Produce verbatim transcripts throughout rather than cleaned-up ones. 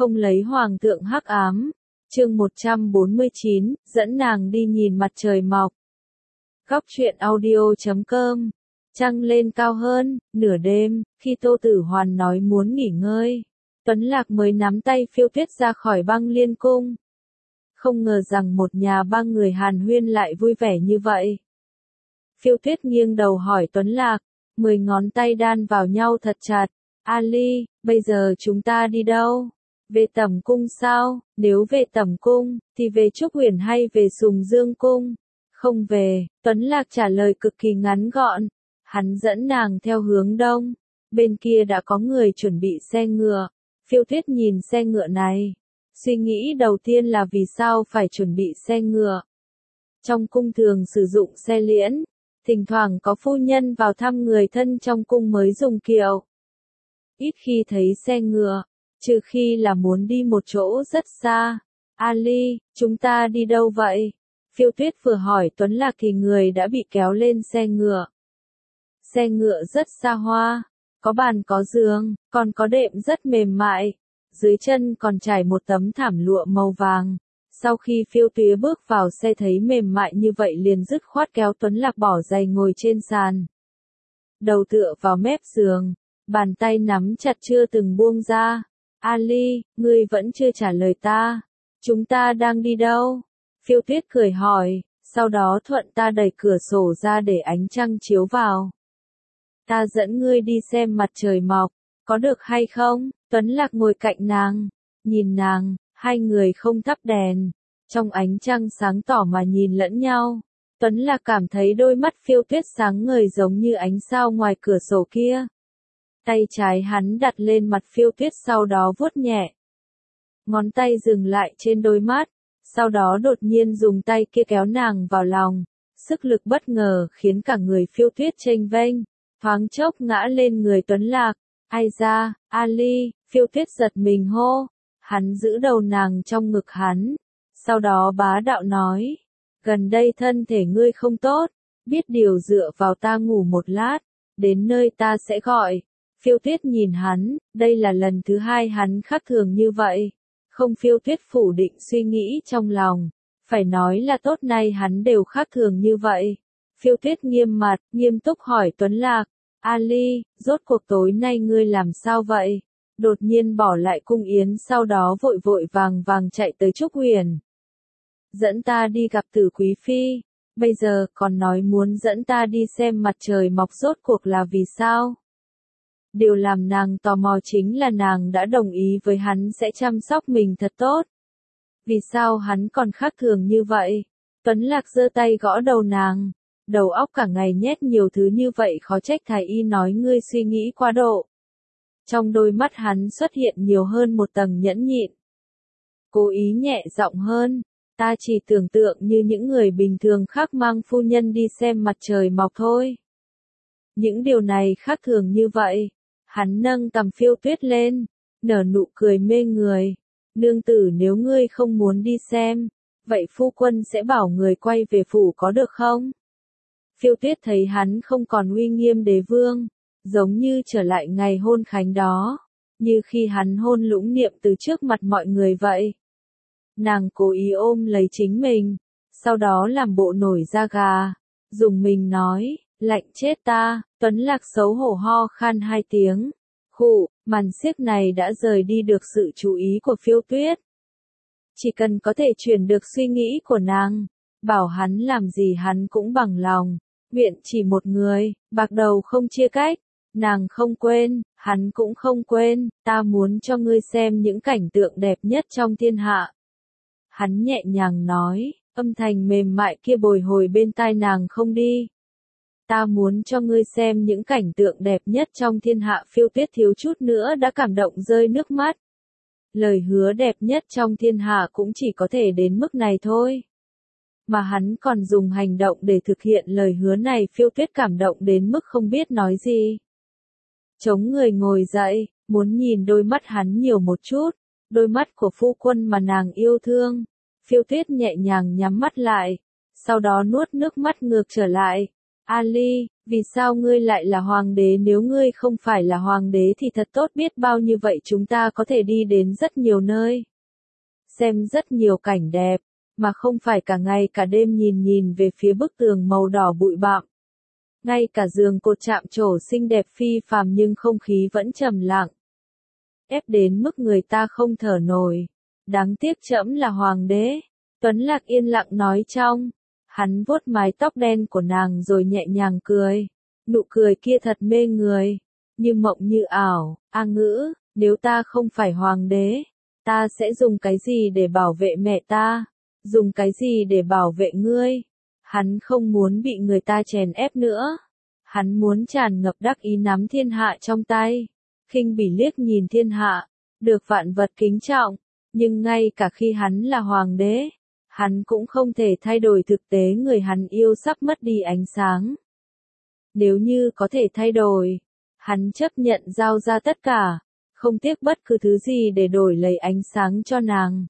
không lấy hoàng thượng hắc ám. Chương một trăm bốn mươi chín, dẫn nàng đi nhìn mặt trời mọc. Góc truyện audio chấm com. Trăng lên cao hơn, nửa đêm, khi Tô Tử Hoàn nói muốn nghỉ ngơi, Tuấn Lạc mới nắm tay Phiêu Tuyết ra khỏi Băng Liên cung. Không ngờ rằng một nhà ba người hàn huyên lại vui vẻ như vậy. Phiêu Tuyết nghiêng đầu hỏi Tuấn Lạc, mười ngón tay đan vào nhau thật chặt. Ali, bây giờ chúng ta đi đâu? Về Tẩm cung sao? Nếu về Tẩm cung, thì về Trúc Huyền hay về Sùng Dương cung? Không về, Tuấn Lạc trả lời cực kỳ ngắn gọn. Hắn dẫn nàng theo hướng đông. Bên kia đã có người chuẩn bị xe ngựa. Phiêu Tuyết nhìn xe ngựa này. Suy nghĩ đầu tiên là vì sao phải chuẩn bị xe ngựa. Trong cung thường sử dụng xe liễn. Thỉnh thoảng có phu nhân vào thăm người thân trong cung mới dùng kiệu. Ít khi thấy xe ngựa, trừ khi là muốn đi một chỗ rất xa. Ali, chúng ta đi đâu vậy? Phiêu Tuyết vừa hỏi Tuấn Lạc thì người đã bị kéo lên xe ngựa. Xe ngựa rất xa hoa, có bàn có giường, còn có đệm rất mềm mại. Dưới chân còn trải một tấm thảm lụa màu vàng. Sau khi Phiêu Tuyết bước vào xe thấy mềm mại như vậy liền dứt khoát kéo Tuấn Lạc bỏ giày ngồi trên sàn. Đầu tựa vào mép giường, bàn tay nắm chặt chưa từng buông ra. Ali, ngươi vẫn chưa trả lời ta. Chúng ta đang đi đâu? Phiêu Tuyết cười hỏi, sau đó thuận ta đẩy cửa sổ ra để ánh trăng chiếu vào. Ta dẫn ngươi đi xem mặt trời mọc, có được hay không? Tuấn Lạc ngồi cạnh nàng, nhìn nàng, hai người không thắp đèn, trong ánh trăng sáng tỏ mà nhìn lẫn nhau. Tuấn Lạc cảm thấy đôi mắt Phiêu Tuyết sáng ngời giống như ánh sao ngoài cửa sổ kia. Tay trái hắn đặt lên mặt Phiêu Tuyết sau đó vuốt nhẹ. Ngón tay dừng lại trên đôi mắt, sau đó đột nhiên dùng tay kia kéo nàng vào lòng. Sức lực bất ngờ khiến cả người Phiêu Tuyết chênh vênh, thoáng chốc ngã lên người Tuấn Lạc. Ai ra, Ali, Phiêu Tuyết giật mình hô. Hắn giữ đầu nàng trong ngực hắn. Sau đó bá đạo nói, gần đây thân thể ngươi không tốt, biết điều dựa vào ta ngủ một lát, đến nơi ta sẽ gọi. Phiêu Tuyết nhìn hắn, đây là lần thứ hai hắn khác thường như vậy. Không, Phiêu Tuyết phủ định suy nghĩ trong lòng. Phải nói là tốt nay hắn đều khác thường như vậy. Phiêu Tuyết nghiêm mặt, nghiêm túc hỏi Tuấn Lạc, Ali, rốt cuộc tối nay ngươi làm sao vậy? Đột nhiên bỏ lại cung yến sau đó vội vội vàng vàng chạy tới Trúc Huyền. Dẫn ta đi gặp Tử Quý Phi, bây giờ còn nói muốn dẫn ta đi xem mặt trời mọc rốt cuộc là vì sao? Điều làm nàng tò mò chính là nàng đã đồng ý với hắn sẽ chăm sóc mình thật tốt. Vì sao hắn còn khác thường như vậy? Tuấn Lạc giơ tay gõ đầu nàng. Đầu óc cả ngày nhét nhiều thứ như vậy khó trách thái y nói ngươi suy nghĩ quá độ. Trong đôi mắt hắn xuất hiện nhiều hơn một tầng nhẫn nhịn. Cố ý nhẹ giọng hơn. Ta chỉ tưởng tượng như những người bình thường khác mang phu nhân đi xem mặt trời mọc thôi. Những điều này khác thường như vậy. Hắn nâng cằm Phiêu Tuyết lên, nở nụ cười mê người. Nương tử, nếu ngươi không muốn đi xem, vậy phu quân sẽ bảo người quay về phủ có được không? Phiêu Tuyết thấy hắn không còn uy nghiêm đế vương, giống như trở lại ngày hôn khánh đó, như khi hắn hôn Lũng Niệm từ trước mặt mọi người vậy. Nàng cố ý ôm lấy chính mình, sau đó làm bộ nổi da gà, dùng mình nói, lạnh chết ta. Tuấn Lạc xấu hổ ho khan hai tiếng. Khụ, màn xiếc này đã rời đi được sự chú ý của Phiêu Tuyết. Chỉ cần có thể chuyển được suy nghĩ của nàng, bảo hắn làm gì hắn cũng bằng lòng. Nguyện chỉ một người, bạc đầu không chia cách. Nàng không quên, hắn cũng không quên. Ta muốn cho ngươi xem những cảnh tượng đẹp nhất trong thiên hạ. Hắn nhẹ nhàng nói, âm thanh mềm mại kia bồi hồi bên tai nàng không đi. Ta muốn cho ngươi xem những cảnh tượng đẹp nhất trong thiên hạ. Phiêu Tuyết thiếu chút nữa đã cảm động rơi nước mắt. Lời hứa đẹp nhất trong thiên hạ cũng chỉ có thể đến mức này thôi. Mà hắn còn dùng hành động để thực hiện lời hứa này. Phiêu Tuyết cảm động đến mức không biết nói gì. Chống người ngồi dậy, muốn nhìn đôi mắt hắn nhiều một chút. Đôi mắt của phu quân mà nàng yêu thương. Phiêu Tuyết nhẹ nhàng nhắm mắt lại. Sau đó nuốt nước mắt ngược trở lại. Ali, Vì sao ngươi lại là hoàng đế? Nếu ngươi không phải là hoàng đế thì thật tốt biết bao, như vậy chúng ta có thể đi đến rất nhiều nơi, xem rất nhiều cảnh đẹp, mà không phải cả ngày cả đêm nhìn nhìn về phía bức tường màu đỏ bụi bặm. Ngay cả giường cột chạm trổ xinh đẹp phi phàm nhưng không khí vẫn trầm lặng, ép đến mức người ta không thở nổi. Đáng tiếc trẫm là hoàng đế. Tuấn Lạc yên lặng nói trong. Hắn vuốt mái tóc đen của nàng rồi nhẹ nhàng cười. Nụ cười kia thật mê người, như mộng như ảo. A Ngữ, nếu ta không phải hoàng đế, ta sẽ dùng cái gì để bảo vệ mẹ ta? Dùng cái gì để bảo vệ ngươi? Hắn không muốn bị người ta chèn ép nữa. Hắn muốn tràn ngập đắc ý nắm thiên hạ trong tay, khinh bỉ liếc nhìn thiên hạ, được vạn vật kính trọng. Nhưng ngay cả khi hắn là hoàng đế, hắn cũng không thể thay đổi thực tế người hắn yêu sắp mất đi ánh sáng. Nếu như có thể thay đổi, hắn chấp nhận giao ra tất cả, không tiếc bất cứ thứ gì để đổi lấy ánh sáng cho nàng.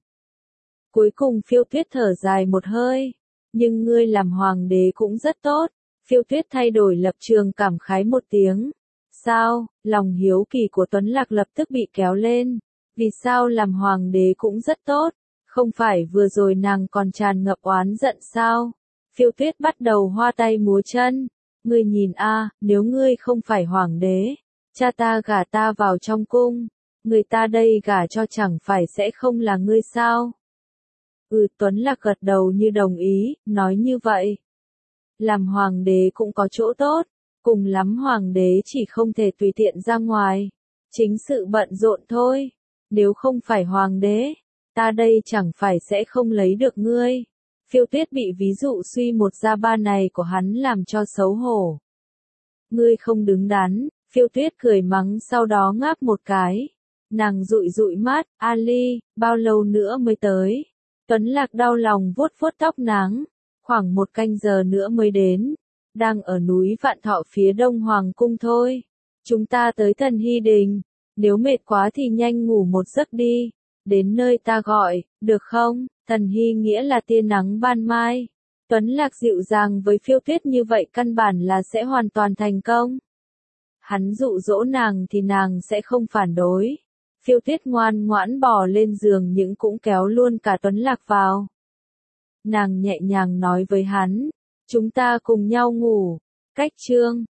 Cuối cùng Phiêu Tuyết thở dài một hơi. Nhưng ngươi làm hoàng đế cũng rất tốt. Phiêu Tuyết thay đổi lập trường cảm khái một tiếng. Sao? Lòng hiếu kỳ của Tuấn Lạc lập tức bị kéo lên. Vì sao làm hoàng đế cũng rất tốt? Không phải vừa rồi nàng còn tràn ngập oán giận sao? Phiêu Tuyết bắt đầu hoa tay múa chân. Ngươi nhìn a, nếu ngươi không phải hoàng đế, cha ta gả ta vào trong cung, người ta đây gả cho chẳng phải sẽ không là ngươi sao? Ừ, Tuấn Lạc gật đầu như đồng ý, nói như vậy. Làm hoàng đế cũng có chỗ tốt, cùng lắm hoàng đế chỉ không thể tùy tiện ra ngoài, chính sự bận rộn thôi. Nếu không phải hoàng đế, ta đây chẳng phải sẽ không lấy được ngươi. Phiêu Tuyết bị ví dụ suy một ra ba này của hắn làm cho xấu hổ. Ngươi không đứng đắn, Phiêu Tuyết cười mắng sau đó ngáp một cái. Nàng dụi dụi mắt, Ali, bao lâu nữa mới tới? Tuấn Lạc đau lòng vuốt vuốt tóc nàng, khoảng một canh giờ nữa mới đến, đang ở núi Vạn Thọ phía đông hoàng cung thôi. Chúng ta tới Thần Hy Đình, nếu mệt quá thì nhanh ngủ một giấc đi, đến nơi ta gọi, được không? Thần Hy nghĩa là tia nắng ban mai. Tuấn Lạc dịu dàng với Phiêu Tuyết như vậy căn bản là sẽ hoàn toàn thành công. Hắn dụ dỗ nàng thì nàng sẽ không phản đối. Phiêu Tuyết ngoan ngoãn bò lên giường nhưng cũng kéo luôn cả Tuấn Lạc vào. Nàng nhẹ nhàng nói với hắn, chúng ta cùng nhau ngủ. Cách chương